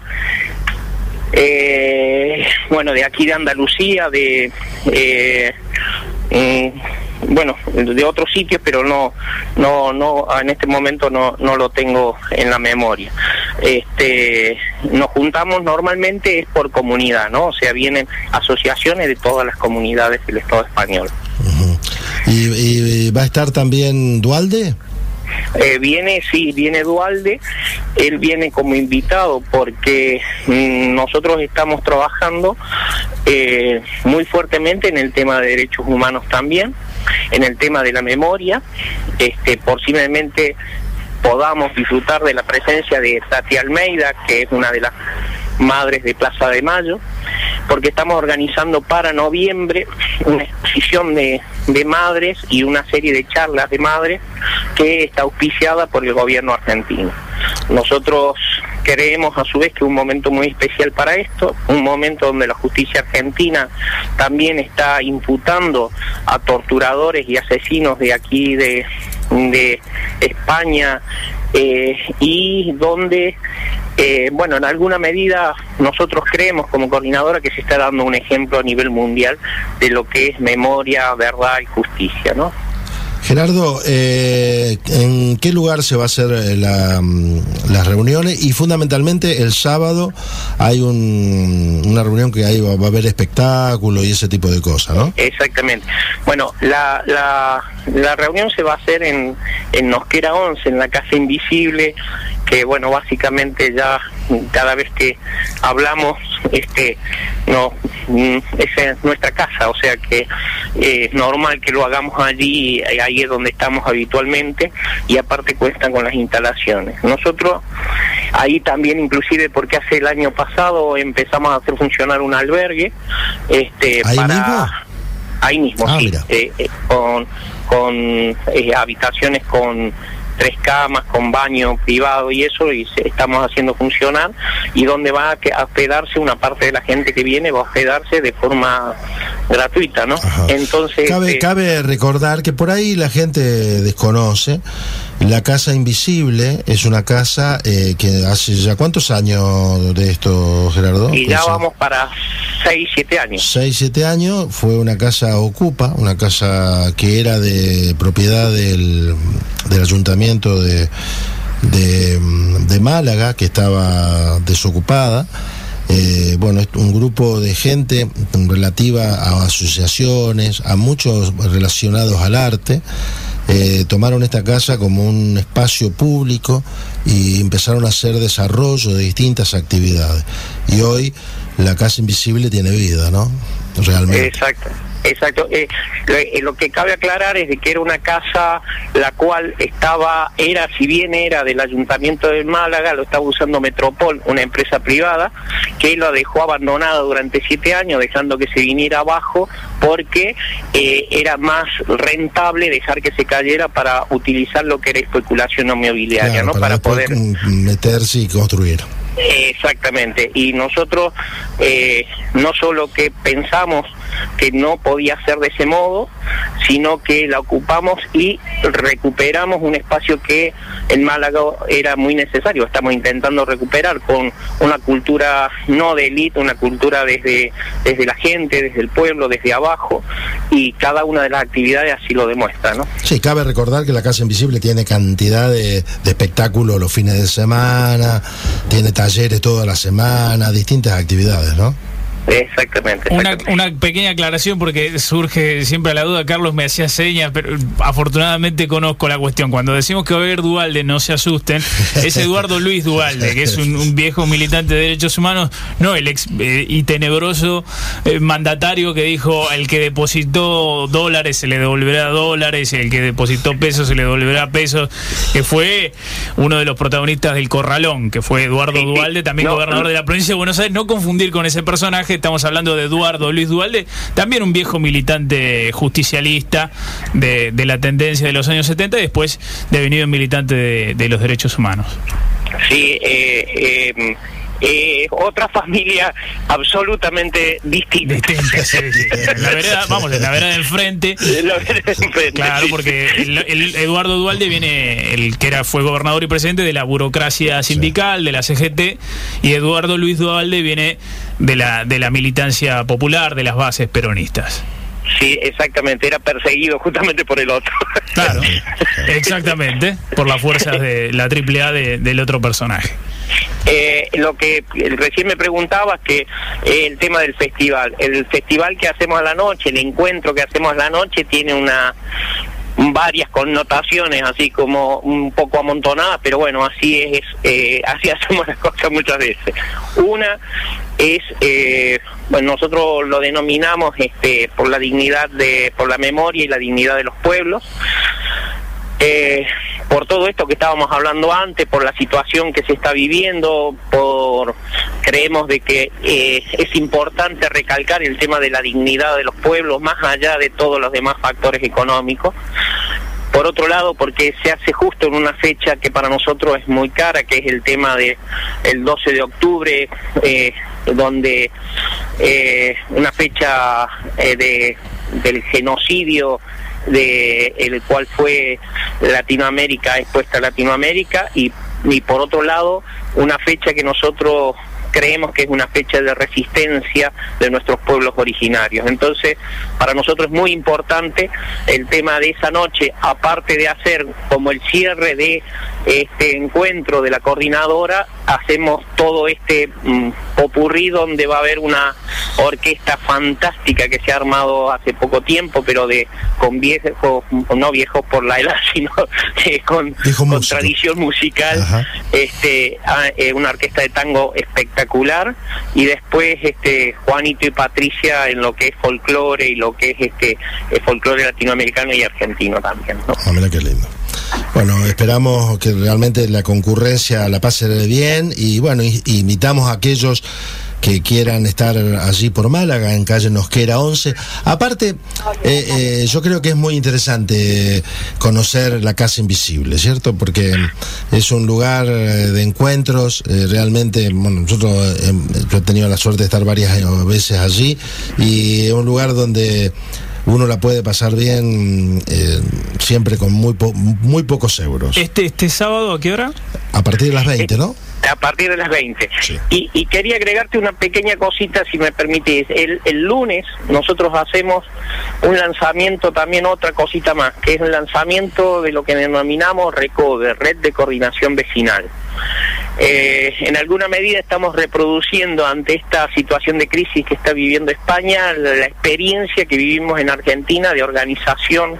eh, bueno, de aquí de Andalucía, de... Eh, eh, bueno, de otros sitios, pero no, no, no, en este momento no, no lo tengo en la memoria. Este, nos juntamos normalmente es por comunidad, ¿no? O sea, vienen asociaciones de todas las comunidades del Estado español. Uh-huh. ¿Y, y va a estar también Duhalde? Eh, viene, sí, viene Duhalde. Él viene como invitado porque mmm, nosotros estamos trabajando eh, muy fuertemente en el tema de derechos humanos también, en el tema de la memoria. Este, posiblemente podamos disfrutar de la presencia de Tati Almeida, que es una de las madres de Plaza de Mayo, porque estamos organizando para noviembre una exposición de, de madres y una serie de charlas de madres que está auspiciada por el gobierno argentino. Nosotros creemos a su vez que es un momento muy especial para esto, un momento donde la justicia argentina también está imputando a torturadores y asesinos de aquí de, de España, eh, y donde Eh, bueno, en alguna medida nosotros creemos como coordinadora que se está dando un ejemplo a nivel mundial de lo que es memoria, verdad y justicia, ¿no? Gerardo, eh, ¿en qué lugar se va a hacer la, las reuniones? Y fundamentalmente el sábado hay un, una reunión que ahí va, va a haber espectáculo y ese tipo de cosas, ¿no? Exactamente. Bueno, la, la, la reunión se va a hacer en, en Nosquera once, en la Casa Invisible, que bueno, básicamente ya cada vez que hablamos, este, no, esa es nuestra casa, o sea que eh, es normal que lo hagamos allí, ahí es donde estamos habitualmente, y aparte cuentan con las instalaciones. Nosotros ahí también, inclusive porque hace el año pasado empezamos a hacer funcionar un albergue, este, ¿ahí para mismo? Ahí mismo, ah, sí, eh, eh, con, con eh, habitaciones con tres camas, con baño privado y eso, y se, estamos haciendo funcionar, y donde va a hospedarse una parte de la gente que viene, va a hospedarse de forma gratuita, ¿no? Ajá. Entonces cabe, eh, cabe recordar que por ahí la gente desconoce, la Casa Invisible es una casa eh, que hace ya ¿cuántos años de esto, Gerardo? y ya pues, vamos para seis, siete años. seis, siete años, fue una casa ocupa, una casa que era de propiedad del, del ayuntamiento de, de, de Málaga, que estaba desocupada. Eh, bueno, es un grupo de gente relativa a asociaciones, a muchos relacionados al arte. Eh, tomaron esta casa como un espacio público y empezaron a hacer desarrollo de distintas actividades. Y hoy la Casa Invisible tiene vida, ¿no? Realmente. Exacto. Exacto. Eh, lo, eh, lo que cabe aclarar es de que era una casa la cual estaba, era, si bien era del Ayuntamiento de Málaga, lo estaba usando Metropol, una empresa privada, que lo dejó abandonada durante siete años, dejando que se viniera abajo, porque eh, era más rentable dejar que se cayera para utilizar lo que era especulación inmobiliaria, claro, ¿no? Para, para poder meterse y construir. Exactamente, y nosotros eh, no solo que pensamos que no podía ser de ese modo, sino que la ocupamos y recuperamos un espacio que en Málaga era muy necesario. Estamos intentando recuperar con una cultura no de élite, una cultura desde, desde la gente, desde el pueblo, desde abajo, y cada una de las actividades así lo demuestra, ¿no? Sí, cabe recordar que la Casa Invisible tiene cantidad de, de espectáculos los fines de semana, tiene talleres toda la semana, distintas actividades, ¿no? Exactamente, exactamente. Una, una pequeña aclaración porque surge siempre la duda. Carlos me hacía señas, pero afortunadamente conozco la cuestión. Cuando decimos que va a haber Duhalde, no se asusten, es Eduardo Luis Duhalde, que es un, un viejo militante de derechos humanos, no el ex eh, y tenebroso eh, mandatario que dijo: el que depositó dólares se le devolverá dólares, el que depositó pesos se le devolverá pesos, que fue uno de los protagonistas del Corralón, que fue Eduardo Sí, sí. Duhalde, también No, gobernador no. de la provincia de Buenos Aires. No confundir con ese personaje. Estamos hablando de Eduardo Luis Duhalde, también un viejo militante justicialista de, de la tendencia de los años setenta, y después devenido militante de, de los derechos humanos. Sí, eh, eh, eh, otra familia absolutamente distinta. Distinta, sí, sí. En la vereda, vamos, en la vereda del frente. La vereda del frente, claro, sí. porque el, el Eduardo Duhalde viene, el que era fue gobernador y presidente de la burocracia sindical, sí, de la C G T, y Eduardo Luis Duhalde viene de la de la militancia popular, de las bases peronistas. Sí, exactamente, era perseguido justamente por el otro. Claro, exactamente, por las fuerzas de la triple A de, del otro personaje. Eh, lo que recién me preguntabas, que eh, el tema del festival, el festival que hacemos a la noche, el encuentro que hacemos a la noche tiene una varias connotaciones, así como un poco amontonadas, pero bueno, así es, eh, así hacemos las cosas muchas veces. Una es, eh, bueno, nosotros lo denominamos este, por la dignidad de, por la memoria y la dignidad de los pueblos. Eh, por todo esto que estábamos hablando antes, por la situación que se está viviendo, por creemos de que eh, es importante recalcar el tema de la dignidad de los pueblos más allá de todos los demás factores económicos. Por otro lado, porque se hace justo en una fecha que para nosotros es muy cara, que es el tema de el doce de octubre, eh, donde eh, una fecha eh, de del genocidio de el cual fue Latinoamérica, expuesta a Latinoamérica, y, y por otro lado una fecha que nosotros creemos que es una fecha de resistencia de nuestros pueblos originarios. Entonces, para nosotros es muy importante el tema de esa noche, aparte de hacer como el cierre de este encuentro de la coordinadora, hacemos todo este mm, popurrí donde va a haber una orquesta fantástica que se ha armado hace poco tiempo, pero de con viejos, no viejos por la edad, sino eh, con, con tradición musical. Ajá. Este eh, una orquesta de tango espectacular, y después este Juanito y Patricia en lo que es folclore y lo que es este el folclore latinoamericano y argentino también, ¿no? Ah, mira qué lindo. Bueno, esperamos que realmente la concurrencia la pase bien, y bueno, y, y invitamos a aquellos que quieran estar allí por Málaga, en calle Nosquera once. Aparte, eh, eh, yo creo que es muy interesante conocer la Casa Invisible, ¿cierto? Porque es un lugar de encuentros, eh, realmente, bueno, nosotros, eh, yo he tenido la suerte de estar varias veces allí, y es un lugar donde uno la puede pasar bien, eh, siempre con muy po muy pocos euros. Este este sábado, ¿a qué hora? A partir de las veinte, ¿no? A partir de las veinte. Sí. Y, y quería agregarte una pequeña cosita, si me permitís. El, el lunes nosotros hacemos un lanzamiento, también otra cosita más, que es el lanzamiento de lo que denominamos RECODE, Red de Coordinación Vecinal. Eh, en alguna medida estamos reproduciendo ante esta situación de crisis que está viviendo España la, la experiencia que vivimos en Argentina de organización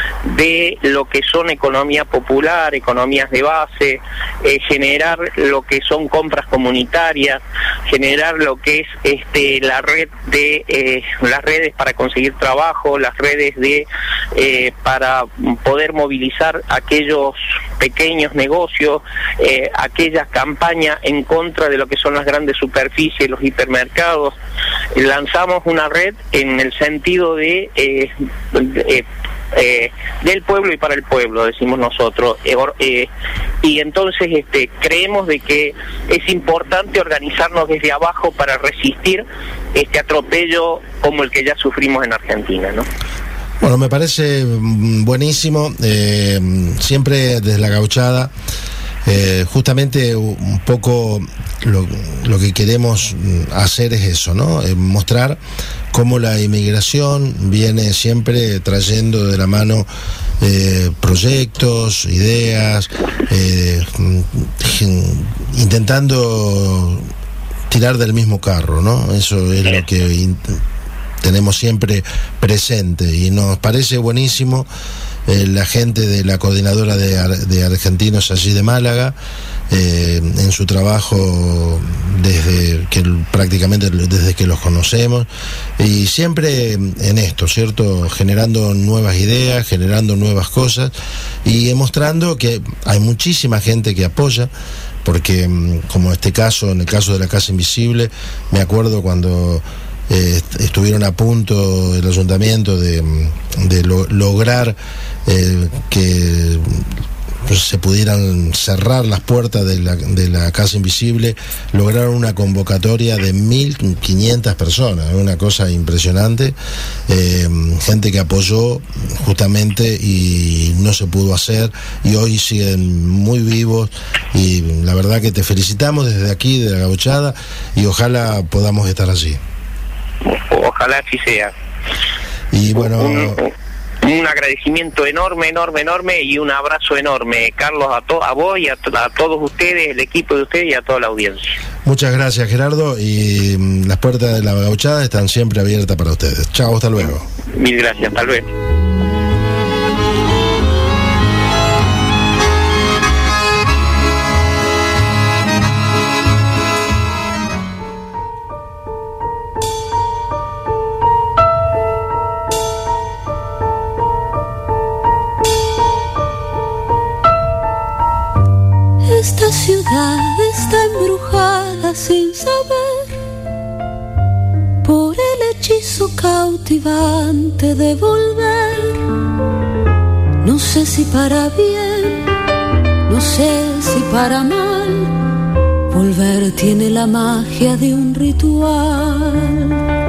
de lo que son economía popular, economías de base, eh, generar lo que son compras comunitarias, generar lo que es este la red de eh, las redes para conseguir trabajo, las redes de eh, para poder movilizar aquellos pequeños negocios, eh, aquellas campañas en contra de lo que son las grandes superficies, los hipermercados. Lanzamos una red en el sentido de eh, eh, Eh, del pueblo y para el pueblo, decimos nosotros, eh, eh, y entonces este creemos de que es importante organizarnos desde abajo para resistir este atropello como el que ya sufrimos en Argentina, ¿no? Bueno, me parece buenísimo, eh, siempre desde la gauchada. Eh, justamente un poco lo, lo que queremos hacer es eso, ¿no? Eh, mostrar cómo la inmigración viene siempre trayendo de la mano eh, proyectos, ideas, eh, intentando tirar del mismo carro, ¿no? Eso es lo que tenemos siempre presente, y nos parece buenísimo. Eh, la gente de la coordinadora de, ar de argentinos allí de Málaga, eh, en su trabajo desde que prácticamente desde que los conocemos, y siempre en esto, ¿cierto? Generando nuevas ideas, generando nuevas cosas, y mostrando que hay muchísima gente que apoya, porque como este caso, en el caso de la Casa Invisible, me acuerdo cuando Eh, estuvieron a punto el ayuntamiento de, de lo, lograr eh, que pues, se pudieran cerrar las puertas de la, de la Casa Invisible, lograron una convocatoria de mil quinientas personas, una cosa impresionante, eh, gente que apoyó justamente y no se pudo hacer, y hoy siguen muy vivos, y la verdad que te felicitamos desde aquí, de la Gauchada, y ojalá podamos estar allí. Ojalá así sea. Y bueno, un, un agradecimiento enorme, enorme, enorme, y un abrazo enorme, Carlos, a, to, a vos y a, to, a todos ustedes, el equipo de ustedes y a toda la audiencia. Muchas gracias, Gerardo, y mm, las puertas de la Gauchada están siempre abiertas para ustedes. Chao, hasta luego. Mil gracias, hasta luego. Esta ciudad está embrujada sin saber por el hechizo cautivante de volver. No sé si para bien, no sé si para mal. Volver tiene la magia de un ritual.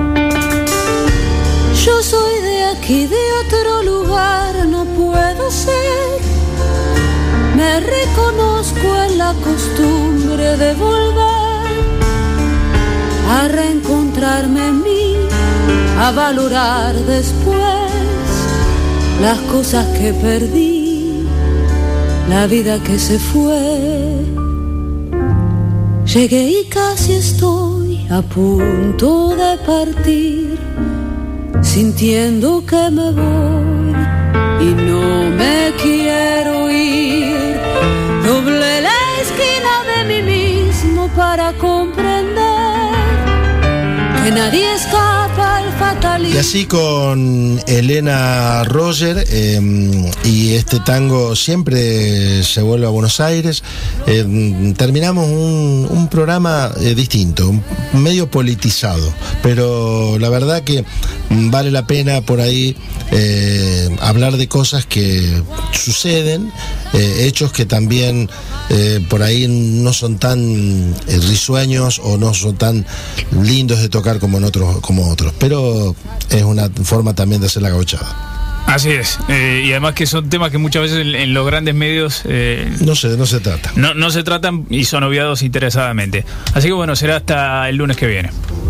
Yo soy de aquí, de otro lugar, no puedo ser. Me reconozco en la costumbre de volver a reencontrarme en mí, a valorar después las cosas que perdí, la vida que se fue. Llegué y casi estoy a punto de partir, sintiendo que me voy y no me quiero ir. Doblé la esquina de mí mismo para comprender que nadie escapa al fatalismo. Y así con Elena Roger eh, y este tango Siempre se vuelve a Buenos Aires, eh, terminamos un, un programa eh, distinto, medio politizado, pero la verdad que vale la pena por ahí eh, hablar de cosas que suceden, eh, hechos que también eh, por ahí no son tan eh, risueños o no son tan lindos de tocar como en otros, como otros, pero es una forma también de hacer la gauchada. Así es, eh, y además que son temas que muchas veces en, en los grandes medios eh, no se, no se trata. No, no se tratan y son obviados interesadamente. Así que bueno, será hasta el lunes que viene.